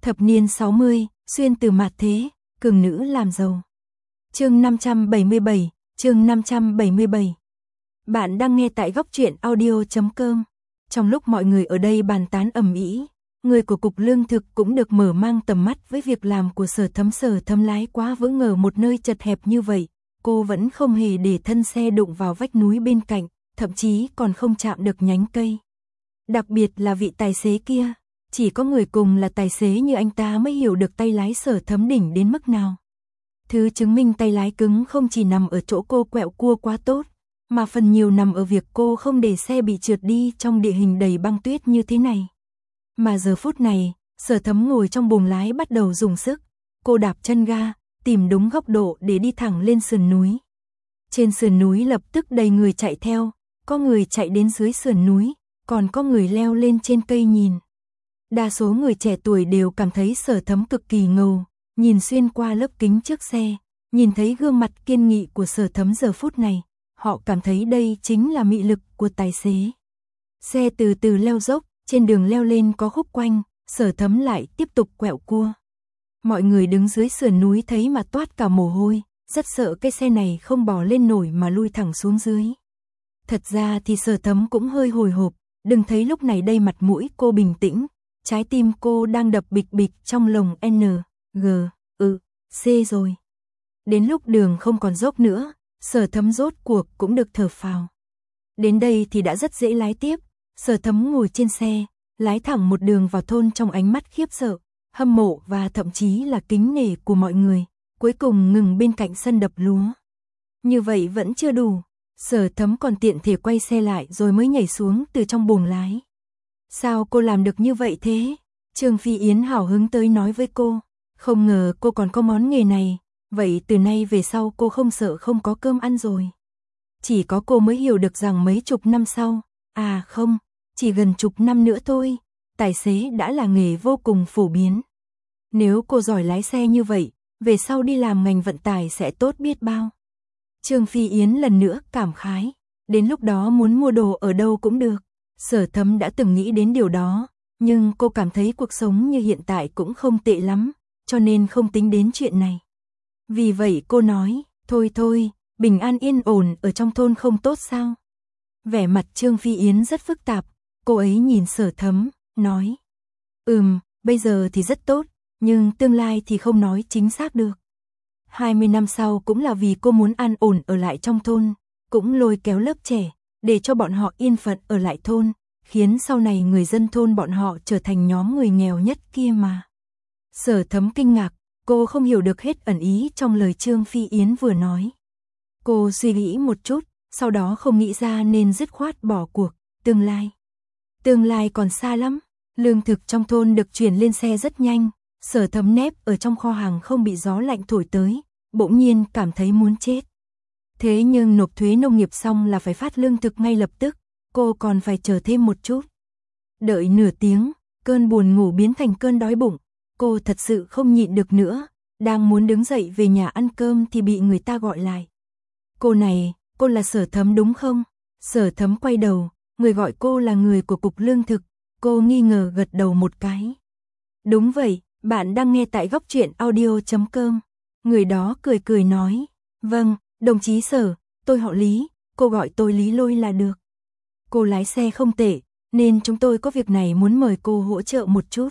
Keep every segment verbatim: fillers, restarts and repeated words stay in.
Thập niên sáu mươi, xuyên từ mạt thế, cường nữ làm giàu. Chương năm trăm bảy mươi bảy, chương năm trăm bảy mươi bảy. Bạn đang nghe tại góc truyện audio chấm com. Trong lúc mọi người ở đây bàn tán ầm ĩ, người của cục lương thực cũng được mở mang tầm mắt với việc làm của Sở Thấm. Sở Thấm lái quá vỡ ngờ một nơi chật hẹp như vậy, cô vẫn không hề để thân xe đụng vào vách núi bên cạnh, thậm chí còn không chạm được nhánh cây. Đặc biệt là vị tài xế kia, chỉ có người cùng là tài xế như anh ta mới hiểu được tay lái Sở Thấm đỉnh đến mức nào. Thứ chứng minh tay lái cứng không chỉ nằm ở chỗ cô quẹo cua quá tốt, mà phần nhiều nằm ở việc cô không để xe bị trượt đi trong địa hình đầy băng tuyết như thế này. Mà giờ phút này, Sở Thấm ngồi trong buồng lái bắt đầu dùng sức, cô đạp chân ga, tìm đúng góc độ để đi thẳng lên sườn núi. Trên sườn núi lập tức đầy người chạy theo, có người chạy đến dưới sườn núi, còn có người leo lên trên cây nhìn. Đa số người trẻ tuổi đều cảm thấy Sở Thấm cực kỳ ngầu, nhìn xuyên qua lớp kính trước xe, nhìn thấy gương mặt kiên nghị của Sở Thấm giờ phút này, họ cảm thấy đây chính là mị lực của tài xế. Xe từ từ leo dốc, trên đường leo lên có khúc quanh, Sở Thấm lại tiếp tục quẹo cua. Mọi người đứng dưới sườn núi thấy mà toát cả mồ hôi, rất sợ cái xe này không bò lên nổi mà lui thẳng xuống dưới. Thật ra thì Sở Thấm cũng hơi hồi hộp, đừng thấy lúc này đây mặt mũi cô bình tĩnh, trái tim cô đang đập bịch bịch trong lồng N, G, Ừ, C rồi. Đến lúc đường không còn dốc nữa, Sở Thấm rốt cuộc cũng được thở phào. Đến đây thì đã rất dễ lái tiếp, Sở Thấm ngồi trên xe, lái thẳng một đường vào thôn trong ánh mắt khiếp sợ, hâm mộ và thậm chí là kính nể của mọi người, cuối cùng ngừng bên cạnh sân đập lúa. Như vậy vẫn chưa đủ, Sở Thấm còn tiện thể quay xe lại rồi mới nhảy xuống từ trong buồng lái. Sao cô làm được như vậy thế? Trương Phi Yến hào hứng tới nói với cô, không ngờ cô còn có món nghề này, vậy từ nay về sau cô không sợ không có cơm ăn rồi. Chỉ có cô mới hiểu được rằng mấy chục năm sau, à không, chỉ gần chục năm nữa thôi, tài xế đã là nghề vô cùng phổ biến. Nếu cô giỏi lái xe như vậy, về sau đi làm ngành vận tải sẽ tốt biết bao. Trương Phi Yến lần nữa cảm khái, đến lúc đó muốn mua đồ ở đâu cũng được. Sở Thấm đã từng nghĩ đến điều đó, nhưng cô cảm thấy cuộc sống như hiện tại cũng không tệ lắm, cho nên không tính đến chuyện này. Vì vậy cô nói, thôi thôi, bình an yên ổn ở trong thôn không tốt sao? Vẻ mặt Trương Phi Yến rất phức tạp, cô ấy nhìn Sở Thấm, nói, ừm, bây giờ thì rất tốt, nhưng tương lai thì không nói chính xác được. hai mươi năm sau cũng là vì cô muốn an ổn ở lại trong thôn, cũng lôi kéo lớp trẻ, để cho bọn họ yên phận ở lại thôn, khiến sau này người dân thôn bọn họ trở thành nhóm người nghèo nhất kia mà. Sở Thấm kinh ngạc, cô không hiểu được hết ẩn ý trong lời Trương Phi Yến vừa nói. Cô suy nghĩ một chút, sau đó không nghĩ ra nên dứt khoát bỏ cuộc, tương lai. Tương lai còn xa lắm, lương thực trong thôn được chuyển lên xe rất nhanh, Sở Thấm nép ở trong kho hàng không bị gió lạnh thổi tới, bỗng nhiên cảm thấy muốn chết. Thế nhưng nộp thuế nông nghiệp xong là phải phát lương thực ngay lập tức, cô còn phải chờ thêm một chút. Đợi nửa tiếng, cơn buồn ngủ biến thành cơn đói bụng, cô thật sự không nhịn được nữa, đang muốn đứng dậy về nhà ăn cơm thì bị người ta gọi lại. Cô này, cô là Sở Thấm đúng không? Sở Thấm quay đầu, người gọi cô là người của cục lương thực, cô nghi ngờ gật đầu một cái. Đúng vậy, bạn đang nghe tại góc truyện audio chấm com. Người đó cười cười nói, vâng, đồng chí Sở, tôi họ Lý, cô gọi tôi Lý Lôi là được. Cô lái xe không tệ, nên chúng tôi có việc này muốn mời cô hỗ trợ một chút.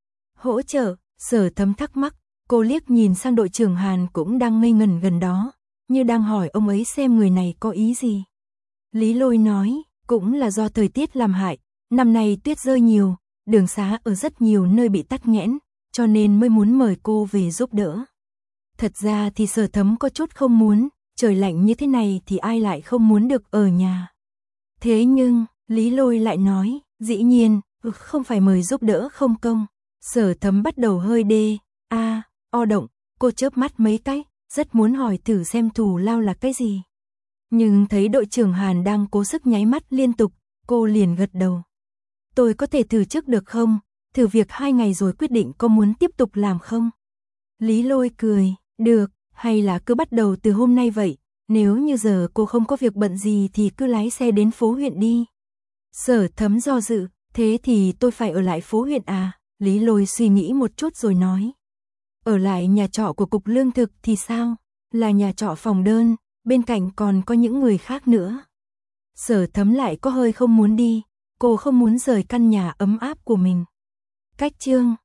Hỗ trợ? Sở Thấm thắc mắc, cô liếc nhìn sang đội trưởng Hàn cũng đang ngây ngẩn gần đó, như đang hỏi ông ấy xem người này có ý gì. Lý Lôi nói, cũng là do thời tiết làm hại, năm nay tuyết rơi nhiều, đường xá ở rất nhiều nơi bị tắc nghẽn, cho nên mới muốn mời cô về giúp đỡ. Thật ra thì Sở Thấm có chút không muốn, trời lạnh như thế này thì ai lại không muốn được ở nhà. Thế nhưng, Lý Lôi lại nói, dĩ nhiên, không phải mời giúp đỡ không công. Sở Thấm bắt đầu hơi đê, a, o động, cô chớp mắt mấy cái, rất muốn hỏi thử xem thù lao là cái gì. Nhưng thấy đội trưởng Hàn đang cố sức nháy mắt liên tục, cô liền gật đầu. Tôi có thể thử trước được không? Thử việc hai ngày rồi quyết định có muốn tiếp tục làm không? Lý Lôi cười, được, hay là cứ bắt đầu từ hôm nay vậy, nếu như giờ cô không có việc bận gì thì cứ lái xe đến phố huyện đi. Sở Thấm do dự, thế thì tôi phải ở lại phố huyện à? Lý Lôi suy nghĩ một chút rồi nói. Ở lại nhà trọ của cục lương thực thì sao? Là nhà trọ phòng đơn, bên cạnh còn có những người khác nữa. Sở Thấm lại có hơi không muốn đi, cô không muốn rời căn nhà ấm áp của mình. Cách Chương